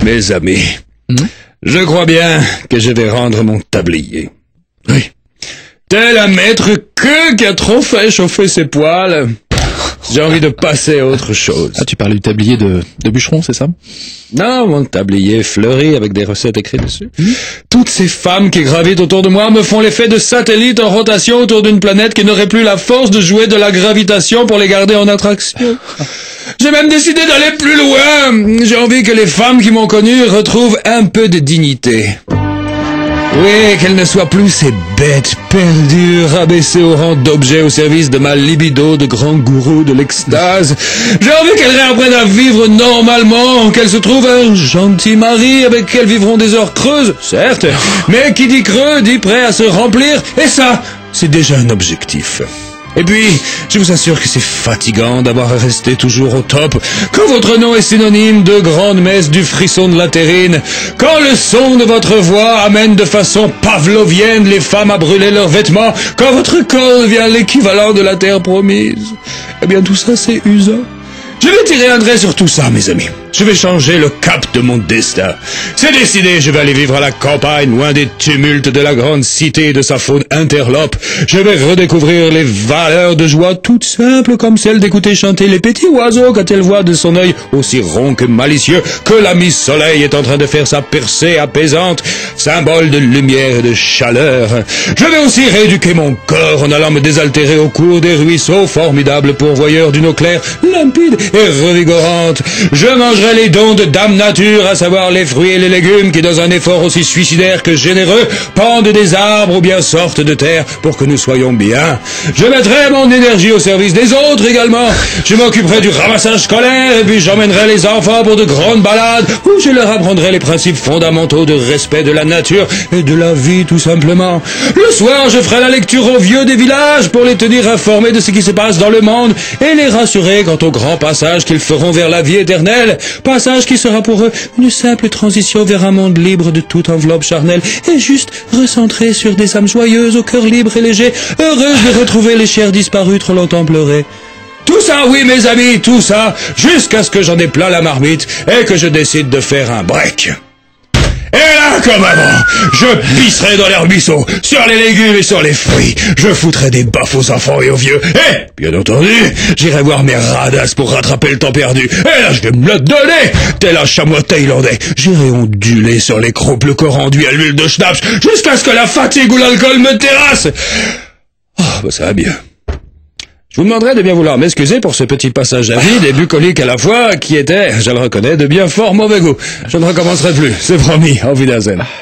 Mes amis, je crois bien que je vais rendre mon tablier. Oui. Tel un maître queue qui a trop fait chauffer ses poils. J'ai envie de passer à autre chose. Ah, tu parlais du tablier de bûcheron, c'est ça? Non, mon tablier fleuri avec des recettes écrites dessus. Toutes ces femmes qui gravitent autour de moi me font l'effet de satellites en rotation autour d'une planète qui n'aurait plus la force de jouer de la gravitation pour les garder en attraction. J'ai même décidé d'aller plus loin. J'ai envie que les femmes qui m'ont connu retrouvent un peu de dignité. Oui, qu'elles ne soient plus ces bêtes perdues, rabaissées au rang d'objets au service de ma libido de grand gourou de l'extase. J'ai envie qu'elles réapprennent à vivre normalement, qu'elles se trouvent un gentil mari avec qui elles vivront des heures creuses, certes, mais qui dit creux dit prêt à se remplir, et ça, c'est déjà un objectif. Et puis, je vous assure que c'est fatigant d'avoir à rester toujours au top, quand votre nom est synonyme de grande messe du frisson de la terrine, quand le son de votre voix amène de façon pavlovienne les femmes à brûler leurs vêtements, quand votre corps devient l'équivalent de la terre promise. Eh bien, tout ça, c'est usant. Je vais tirer un trait sur tout ça, mes amis. Je vais changer le cap de mon destin. C'est décidé, je vais aller vivre à la campagne, loin des tumultes de la grande cité et de sa faune interlope. Je vais redécouvrir les valeurs de joie toutes simples comme celle d'écouter chanter les petits oiseaux quand elle voit de son œil aussi rond que malicieux que la Miss Soleil est en train de faire sa percée apaisante, symbole de lumière et de chaleur. Je vais aussi rééduquer mon corps en allant me désaltérer au cours des ruisseaux, formidables pourvoyeurs d'une eau claire, limpide et revigorante. Je mangerai les dons de Dame Nature, à savoir les fruits et les légumes qui, dans un effort aussi suicidaire que généreux, pendent des arbres ou bien sortent de terre pour que nous soyons bien. Je mettrai mon énergie au service des autres également. Je m'occuperai du ramassage scolaire et puis j'emmènerai les enfants pour de grandes balades où je leur apprendrai les principes fondamentaux de respect de la nature et de la vie tout simplement. Le soir, je ferai la lecture aux vieux des villages pour les tenir informés de ce qui se passe dans le monde et les rassurer quant au grand passage qu'ils feront vers la vie éternelle. Passage qui sera pour eux une simple transition vers un monde libre de toute enveloppe charnelle et juste recentré sur des âmes joyeuses au cœur libre et léger, heureuses de retrouver les chairs disparues trop longtemps pleurées. Tout ça, oui mes amis, tout ça, jusqu'à ce que j'en ai plein la marmite et que je décide de faire un break. Et là, comme avant, je pisserai dans les ruisseaux, sur les légumes et sur les fruits. Je foutrai des baffes aux enfants et aux vieux. Et, bien entendu, j'irai voir mes radasses pour rattraper le temps perdu. Et là, je vais me le donner, tel un chamois thaïlandais. J'irai onduler sur les croupes le corps enduit à l'huile de schnapps, jusqu'à ce que la fatigue ou l'alcool me terrasse. Oh, bah ça va bien. Je vous demanderai de bien vouloir m'excuser pour ce petit passage à vide et bucolique à la fois, qui était, je le reconnais, de bien fort mauvais goût. Je ne recommencerai plus, c'est promis, auf Wiedersehen.